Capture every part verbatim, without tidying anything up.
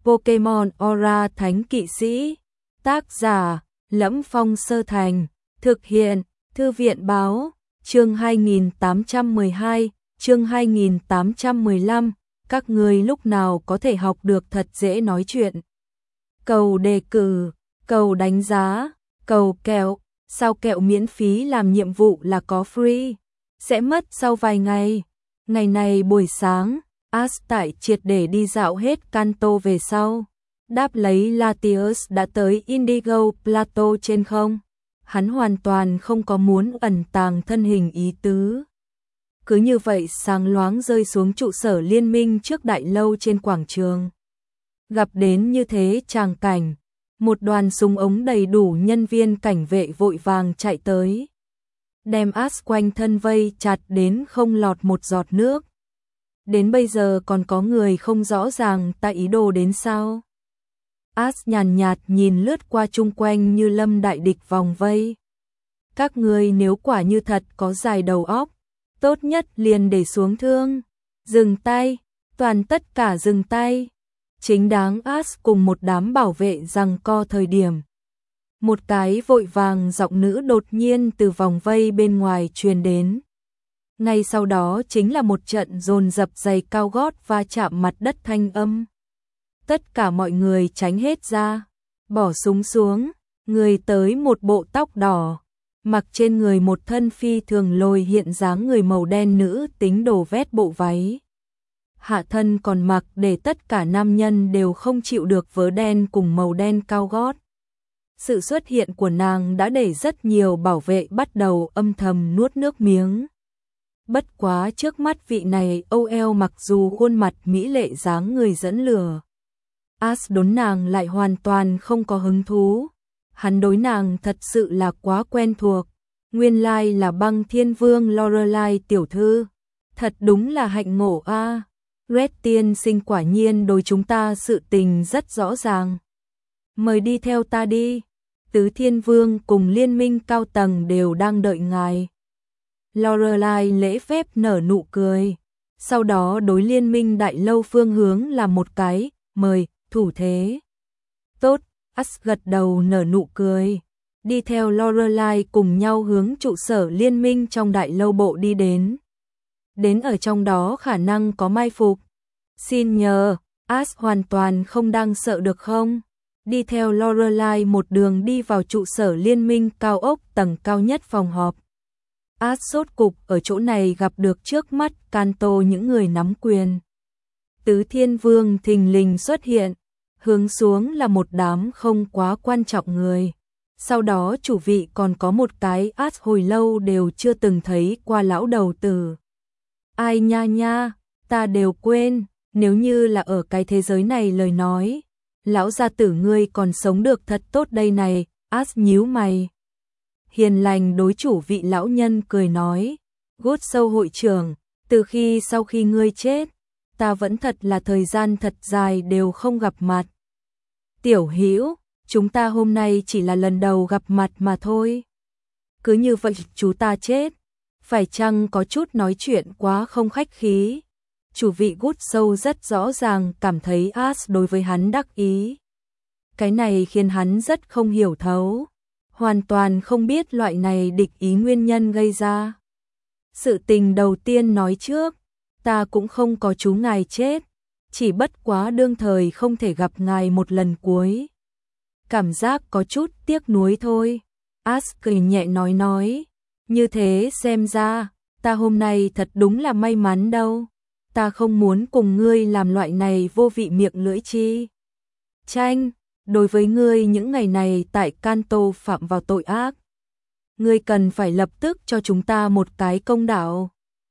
Pokemon Aura Thánh Kỵ Sĩ. Tác giả: Lẫm Phong Sơ Thành. Thực hiện: Thư viện báo. Chương hai nghìn tám trăm mười hai, chương hai nghìn tám trăm mười lăm. Các người lúc nào có thể học được thật dễ nói chuyện. Cầu đề cử, cầu đánh giá, cầu kẹo. Sao kẹo miễn phí làm nhiệm vụ là có free? Sẽ mất sau vài ngày. Ngày này buổi sáng, Ash tại triệt để đi dạo hết Kanto về sau. Đáp lấy Latios đã tới Indigo Plateau trên không. Hắn hoàn toàn không có muốn ẩn tàng thân hình ý tứ. Cứ như vậy sáng loáng rơi xuống trụ sở liên minh trước đại lâu trên quảng trường. Gặp đến như thế tràng cảnh, một đoàn súng ống đầy đủ nhân viên cảnh vệ vội vàng chạy tới. Đem Ash quanh thân vây chặt đến không lọt một giọt nước. Đến bây giờ còn có người không rõ ràng ta ý đồ đến sao. Ash nhàn nhạt nhìn lướt qua chung quanh như lâm đại địch vòng vây. Các người nếu quả như thật có dài đầu óc, tốt nhất liền để xuống thương. Dừng tay, toàn tất cả dừng tay. Chính đáng Ash cùng một đám bảo vệ giằng co thời điểm. Một cái vội vàng giọng nữ đột nhiên từ vòng vây bên ngoài truyền đến. Ngay sau đó chính là một trận dồn dập giày cao gót va chạm mặt đất thanh âm. Tất cả mọi người tránh hết ra, bỏ súng xuống, người tới một bộ tóc đỏ, mặc trên người một thân phi thường lồi hiện dáng người màu đen nữ tính đồ vét bộ váy. Hạ thân còn mặc để tất cả nam nhân đều không chịu được vớ đen cùng màu đen cao gót. Sự xuất hiện của nàng đã để rất nhiều bảo vệ bắt đầu âm thầm nuốt nước miếng. Bất quá trước mắt vị này âu eo mặc dù khuôn mặt mỹ lệ dáng người dẫn lửa. Ash đốn nàng lại hoàn toàn không có hứng thú. Hắn đối nàng thật sự là quá quen thuộc. Nguyên lai là Băng Thiên Vương Lorelai tiểu thư. Thật đúng là hạnh ngộ a. À. Red tiên sinh quả nhiên đối chúng ta sự tình rất rõ ràng. Mời đi theo ta đi. Tứ Thiên Vương cùng liên minh cao tầng đều đang đợi ngài. Lorelai lễ phép nở nụ cười. Sau đó đối liên minh đại lâu phương hướng làm một cái, mời, thủ thế. Tốt, Ash gật đầu nở nụ cười. Đi theo Lorelai cùng nhau hướng trụ sở liên minh trong đại lâu bộ đi đến. Đến ở trong đó khả năng có mai phục. Xin nhờ, Ash hoàn toàn không đang sợ được không? Đi theo Lorelai một đường đi vào trụ sở liên minh cao ốc tầng cao nhất phòng họp. Ash sốt cục ở chỗ này gặp được trước mắt Kanto những người nắm quyền. Tứ Thiên Vương thình lình xuất hiện, hướng xuống là một đám không quá quan trọng người. Sau đó chủ vị còn có một cái Ash hồi lâu đều chưa từng thấy qua lão đầu tử. Ai nha nha, ta đều quên, nếu như là ở cái thế giới này lời nói. Lão gia tử ngươi còn sống được thật tốt đây này, Ash nhíu mày. Hiền lành đối chủ vị lão nhân cười nói, Gút sâu hội trưởng, từ khi sau khi ngươi chết, ta vẫn thật là thời gian thật dài đều không gặp mặt. Tiểu Hữu, chúng ta hôm nay chỉ là lần đầu gặp mặt mà thôi. Cứ như vậy chú ta chết, phải chăng có chút nói chuyện quá không khách khí. Chủ vị Gút sâu rất rõ ràng cảm thấy Ash đối với hắn đắc ý. Cái này khiến hắn rất không hiểu thấu. Hoàn toàn không biết loại này địch ý nguyên nhân gây ra. Sự tình đầu tiên nói trước, ta cũng không có chú ngài chết, chỉ bất quá đương thời không thể gặp ngài một lần cuối. Cảm giác có chút tiếc nuối thôi. Ash cười nhẹ nói nói, như thế xem ra, ta hôm nay thật đúng là may mắn đâu. Ta không muốn cùng ngươi làm loại này vô vị miệng lưỡi chi. Tranh, đối với ngươi những ngày này tại Kanto phạm vào tội ác. Ngươi cần phải lập tức cho chúng ta một cái công đạo.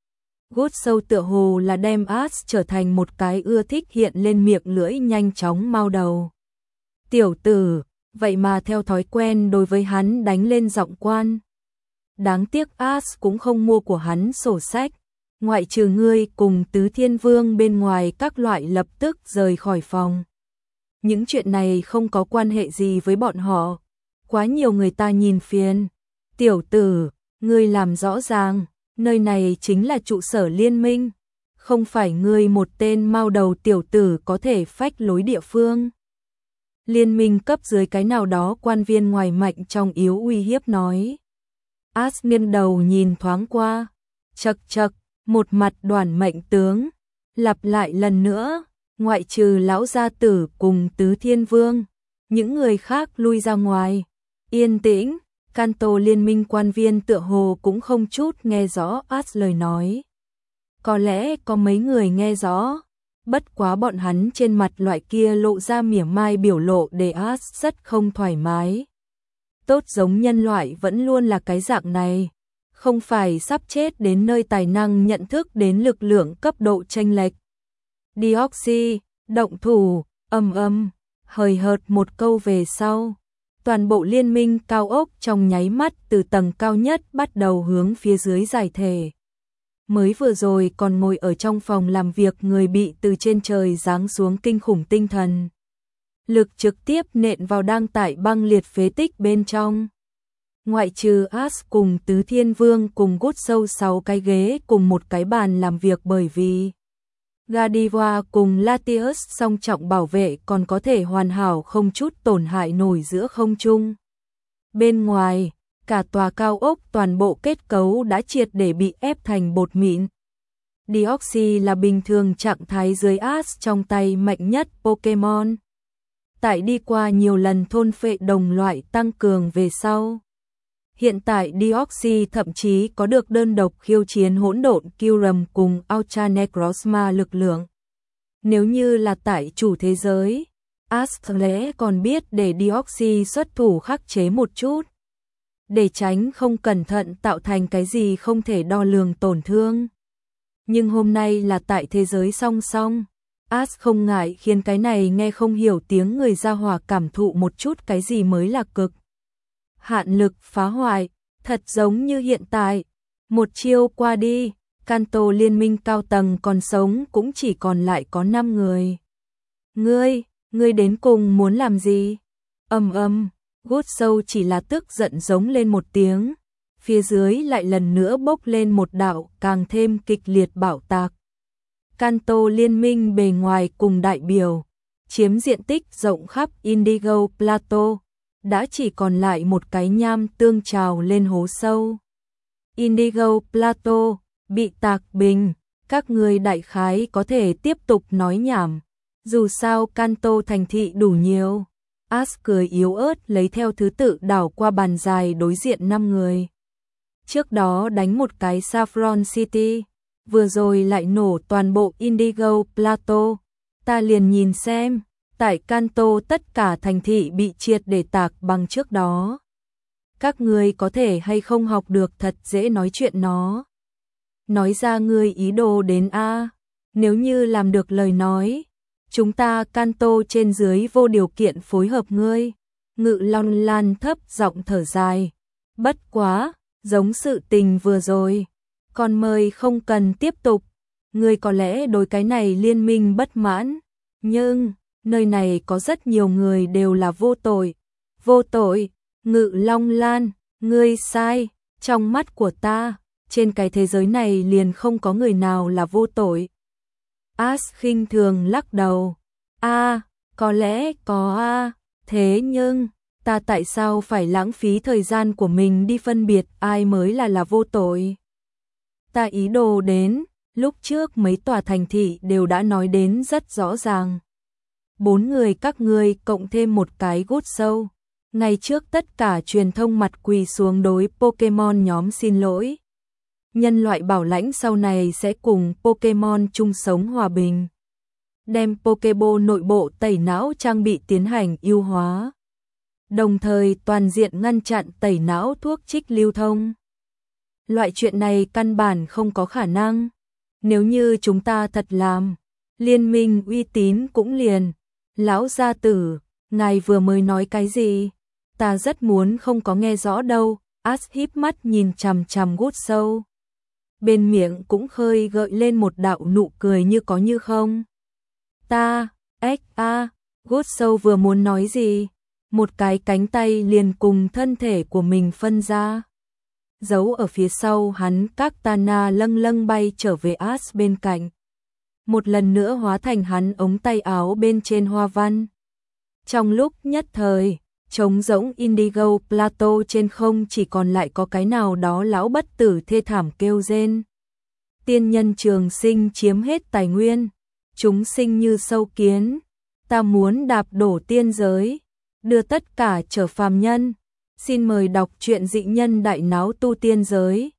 Gút sâu tựa hồ là đem Ash trở thành một cái ưa thích hiện lên miệng lưỡi nhanh chóng mau đầu. Tiểu tử, vậy mà theo thói quen đối với hắn đánh lên giọng quan. Đáng tiếc Ash cũng không mua của hắn sổ sách. Ngoại trừ ngươi cùng Tứ Thiên Vương bên ngoài các loại lập tức rời khỏi phòng. Những chuyện này không có quan hệ gì với bọn họ. Quá nhiều người ta nhìn phiền. Tiểu tử, ngươi làm rõ ràng, nơi này chính là trụ sở liên minh. không phải ngươi một tên mao đầu tiểu tử có thể phách lối địa phương. Liên minh cấp dưới cái nào đó quan viên ngoài mạnh trong yếu uy hiếp nói. As nghiêng đầu nhìn thoáng qua, chậc chậc, một mặt đoàn mệnh tướng, lặp lại lần nữa, ngoại trừ lão gia tử cùng tứ thiên vương, những người khác lui ra ngoài, yên tĩnh. Kanto liên minh quan viên tựa hồ cũng không chút nghe rõ As lời nói. Có lẽ có mấy người nghe rõ, bất quá bọn hắn trên mặt loại kia lộ ra mỉa mai biểu lộ để As rất không thoải mái. Tốt giống nhân loại vẫn luôn là cái dạng này, không phải sắp chết đến nơi tài năng nhận thức đến lực lượng cấp độ chênh lệch. Deoxy, động thủ, ầm ầm, hời hợt một câu về sau. Toàn bộ liên minh cao ốc trong nháy mắt từ tầng cao nhất bắt đầu hướng phía dưới giải thể. Mới vừa rồi còn ngồi ở trong phòng làm việc người bị từ trên trời giáng xuống kinh khủng tinh thần. Lực trực tiếp nện vào đang tại băng liệt phế tích bên trong. Ngoại trừ As cùng Tứ Thiên Vương cùng gút sâu sáu cái ghế cùng một cái bàn làm việc bởi vì Godiva cùng Latius song trọng bảo vệ còn có thể hoàn hảo không chút tổn hại nổi giữa không trung. Bên ngoài, cả tòa cao ốc toàn bộ kết cấu đã triệt để bị ép thành bột mịn. Deoxy là bình thường trạng thái dưới As trong tay mạnh nhất Pokemon. Tại đi qua nhiều lần thôn phệ đồng loại tăng cường về sau. Hiện tại Deoxy thậm chí có được đơn độc khiêu chiến hỗn độn Kyurem cùng Ultra Necrozma lực lượng. Nếu như là tại chủ thế giới, As lẽ còn biết để Deoxy xuất thủ khắc chế một chút. Để tránh không cẩn thận tạo thành cái gì không thể đo lường tổn thương. Nhưng hôm nay là tại thế giới song song. As không ngại khiến cái này nghe không hiểu tiếng người ra hỏa cảm thụ một chút cái gì mới là cực hạn lực phá hoại, thật giống như hiện tại. Một chiêu qua đi, Kanto liên minh cao tầng còn sống cũng chỉ còn lại có năm người. Ngươi, ngươi đến cùng muốn làm gì? Ầm ầm, gút sâu chỉ là tức giận giống lên một tiếng. Phía dưới lại lần nữa bốc lên một đạo càng thêm kịch liệt bạo tạc. Kanto liên minh bề ngoài cùng đại biểu, chiếm diện tích rộng khắp Indigo Plateau, đã chỉ còn lại một cái nham tương trào lên hố sâu. Indigo Plateau bị tạc bình, các người đại khái có thể tiếp tục nói nhảm, dù sao Kanto thành thị đủ nhiều. As cười yếu ớt lấy theo thứ tự đảo qua bàn dài đối diện năm người. Trước đó đánh một cái Saffron City, vừa rồi lại nổ toàn bộ Indigo Plateau. Ta liền nhìn xem, tại Kanto tất cả thành thị bị triệt để tạc bằng trước đó. Các ngươi có thể hay không học được thật dễ nói chuyện nó. Nói ra ngươi ý đồ đến A, nếu như làm được lời nói, chúng ta Kanto trên dưới vô điều kiện phối hợp ngươi. Ngự Long Lan thấp giọng thở dài. Bất quá, giống sự tình vừa rồi, còn mời không cần tiếp tục. Ngươi có lẽ đối cái này liên minh bất mãn, nhưng nơi này có rất nhiều người đều là vô tội. Vô tội, Ngự Long Lan, ngươi sai, trong mắt của ta, trên cái thế giới này liền không có người nào là vô tội. As khinh thường lắc đầu. A, có lẽ có a, thế nhưng ta tại sao phải lãng phí thời gian của mình đi phân biệt ai mới là là vô tội? Ta ý đồ đến, lúc trước mấy tòa thành thị đều đã nói đến rất rõ ràng. Bốn người các ngươi cộng thêm một cái gút sâu. Ngày trước tất cả truyền thông mặt quỳ xuống đối Pokemon nhóm xin lỗi. Nhân loại bảo lãnh sau này sẽ cùng Pokemon chung sống hòa bình. Đem Pokeball nội bộ tẩy não trang bị tiến hành ưu hóa. Đồng thời toàn diện ngăn chặn tẩy não thuốc trích lưu thông. Loại chuyện này căn bản không có khả năng. Nếu như chúng ta thật làm, liên minh uy tín cũng liền. Lão gia tử, ngài vừa mới nói cái gì? Ta rất muốn không có nghe rõ đâu. As híp mắt nhìn chằm chằm gút sâu. Bên miệng cũng khơi gợi lên một đạo nụ cười như có như không. Ta, ếch a, gút sâu vừa muốn nói gì? Một cái cánh tay liền cùng thân thể của mình phân ra. Giấu ở phía sau hắn các Tana lâng lâng bay trở về As bên cạnh. một lần nữa hóa thành hắn ống tay áo bên trên hoa văn. Trong lúc nhất thời, trống rỗng Indigo Plateau trên không chỉ còn lại có cái nào đó lão bất tử thê thảm kêu rên. Tiên nhân trường sinh chiếm hết tài nguyên, chúng sinh như sâu kiến, ta muốn đạp đổ tiên giới, đưa tất cả trở phàm nhân. Xin mời đọc truyện Dị Nhân Đại Náo Tu Tiên Giới.